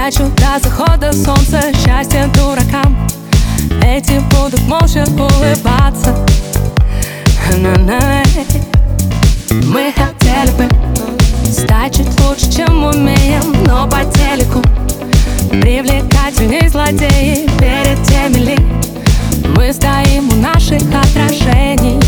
Спрячу до захода солнца счастье дуракам. Эти будут молча улыбаться. Мы хотели бы стать чуть лучше, чем умеем, но по телеку привлекательней злодеи перед теми ли. Мы стоим у наших отражений.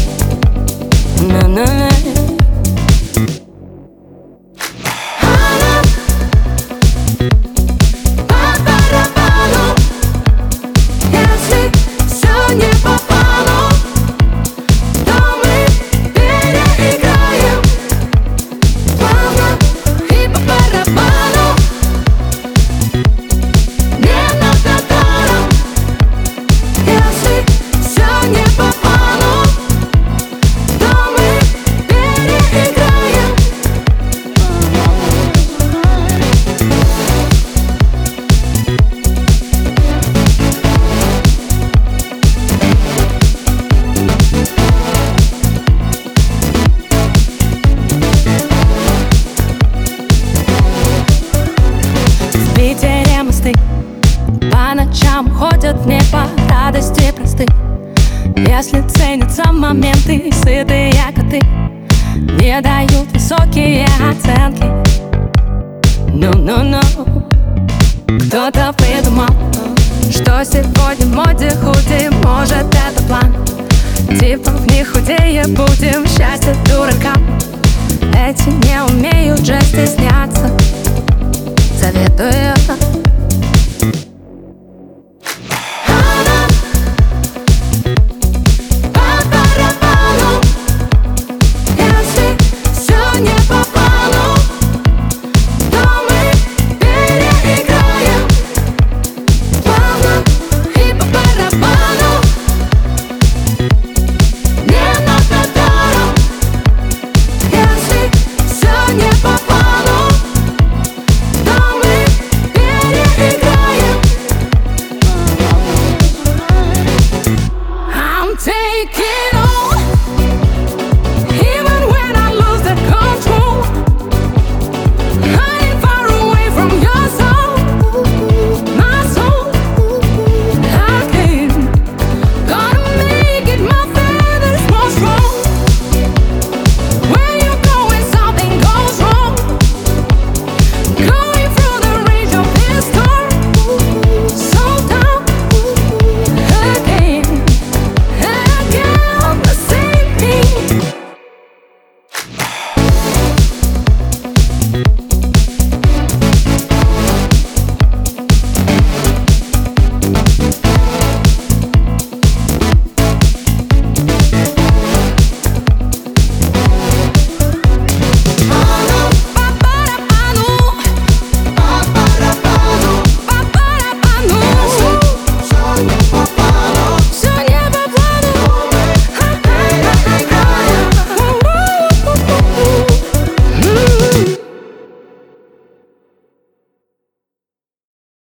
По ночам ходят не по радости просты. Если ценятся моменты, сытые коты не дают высокие оценки. Ну-ну-ну. Кто-то придумал, что сегодня в моде худи. Может, это план, типа в них худее будем. Счастье дуракам. Эти не умеют же стесняться. Советую